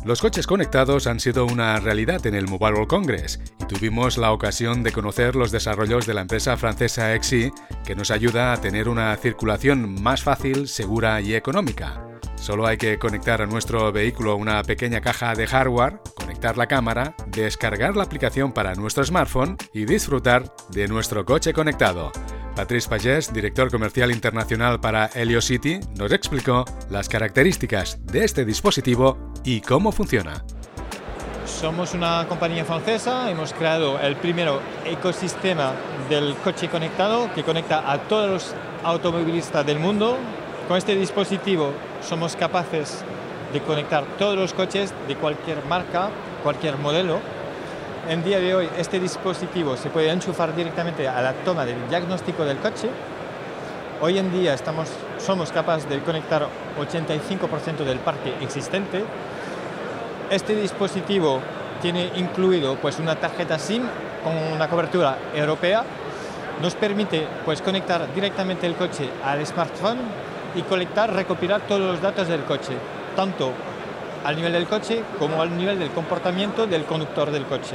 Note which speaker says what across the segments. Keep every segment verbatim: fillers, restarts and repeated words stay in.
Speaker 1: Los coches conectados han sido una realidad en el Mobile World Congress y tuvimos la ocasión de conocer los desarrollos de la empresa francesa X I, que nos ayuda a tener una circulación más fácil, segura y económica. Solo hay que conectar a nuestro vehículo una pequeña caja de hardware, conectar la cámara, descargar la aplicación para nuestro smartphone y disfrutar de nuestro coche conectado. Patrice Pagès, director comercial internacional para Heliocity, nos explicó las características de este dispositivo y cómo funciona.
Speaker 2: Somos una compañía francesa, hemos creado el primer ecosistema del coche conectado que conecta a todos los automovilistas del mundo. Con este dispositivo somos capaces de conectar todos los coches de cualquier marca, cualquier modelo. En día de hoy este dispositivo se puede enchufar directamente a la toma del diagnóstico del coche. Hoy en día estamos, somos capaces de conectar ochenta y cinco por ciento del parque existente. Este dispositivo tiene incluido pues, una tarjeta SIM con una cobertura europea. Nos permite pues, conectar directamente el coche al smartphone y colectar, recopilar todos los datos del coche, tanto al nivel del coche como al nivel del comportamiento del conductor del coche.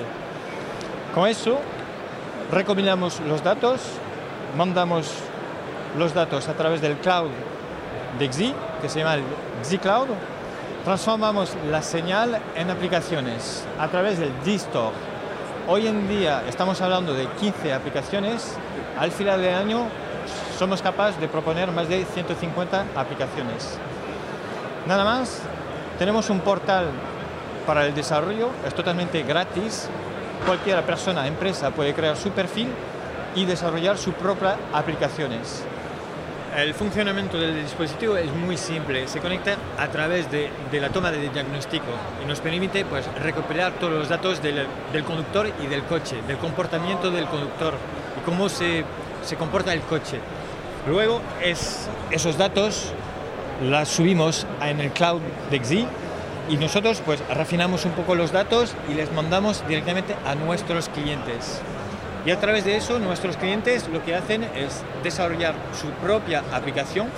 Speaker 2: Con eso recopilamos los datos, mandamos los datos a través del cloud de X I, que se llama el X I Cloud, transformamos la señal en aplicaciones a través del X I Store. Hoy en día estamos hablando de quince aplicaciones, al final del año somos capaces de proponer más de ciento cincuenta aplicaciones. Nada más. Tenemos un portal para el desarrollo, es totalmente gratis. Cualquier persona, empresa puede crear su perfil y desarrollar sus propias aplicaciones. El funcionamiento del dispositivo es muy simple, se conecta a través de, de la toma de diagnóstico y nos permite pues, recopilar todos los datos del, del conductor y del coche, del comportamiento del conductor y cómo se, se comporta el coche. Luego es, esos datos las subimos en el cloud de X I y nosotros pues refinamos un poco los datos y les mandamos directamente a nuestros clientes. Y a través de eso nuestros clientes lo que hacen es desarrollar su propia aplicación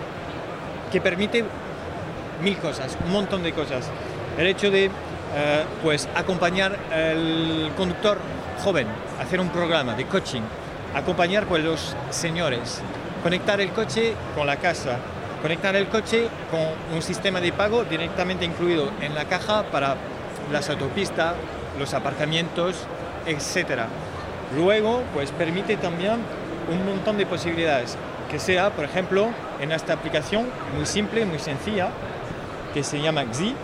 Speaker 2: que permite mil cosas, un montón de cosas. El hecho de eh, pues acompañar al conductor joven, hacer un programa de coaching, acompañar pues los señores, conectar el coche con la casa, conectar el coche con un sistema de pago directamente incluido en la caja para las autopistas, los aparcamientos, etcétera. Luego, pues permite también un montón de posibilidades, que sea, por ejemplo, en esta aplicación muy simple, muy sencilla, que se llama X I.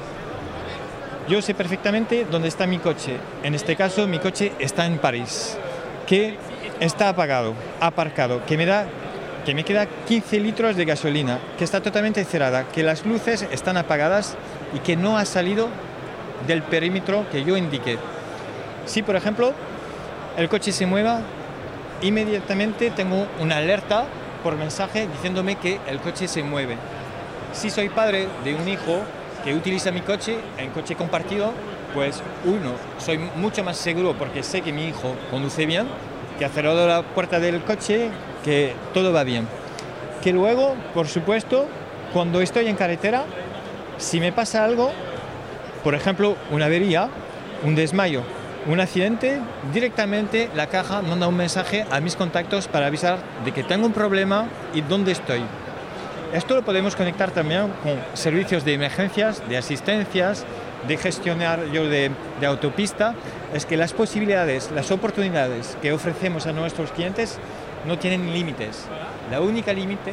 Speaker 2: Yo sé perfectamente dónde está mi coche. En este caso, mi coche está en París, que está apagado, aparcado, que me da que me queda quince litros de gasolina, que está totalmente cerrada, que las luces están apagadas y que no ha salido del perímetro que yo indiqué. Si, por ejemplo, el coche se mueva, inmediatamente tengo una alerta por mensaje diciéndome que el coche se mueve. Si soy padre de un hijo que utiliza mi coche, en coche compartido, pues uno, soy mucho más seguro porque sé que mi hijo conduce bien, que ha cerrado la puerta del coche, que todo va bien. Que luego, por supuesto, cuando estoy en carretera, si me pasa algo, por ejemplo, una avería, un desmayo, un accidente, directamente la caja manda un mensaje a mis contactos para avisar de que tengo un problema y dónde estoy. Esto lo podemos conectar también con servicios de emergencias, de asistencias, de gestionario de, de autopista. Es que las posibilidades, las oportunidades que ofrecemos a nuestros clientes no tienen límites. La única límite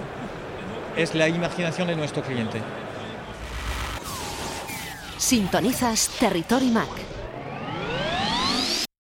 Speaker 2: es la imaginación de nuestro cliente.
Speaker 3: Sintonizas Territory Mac.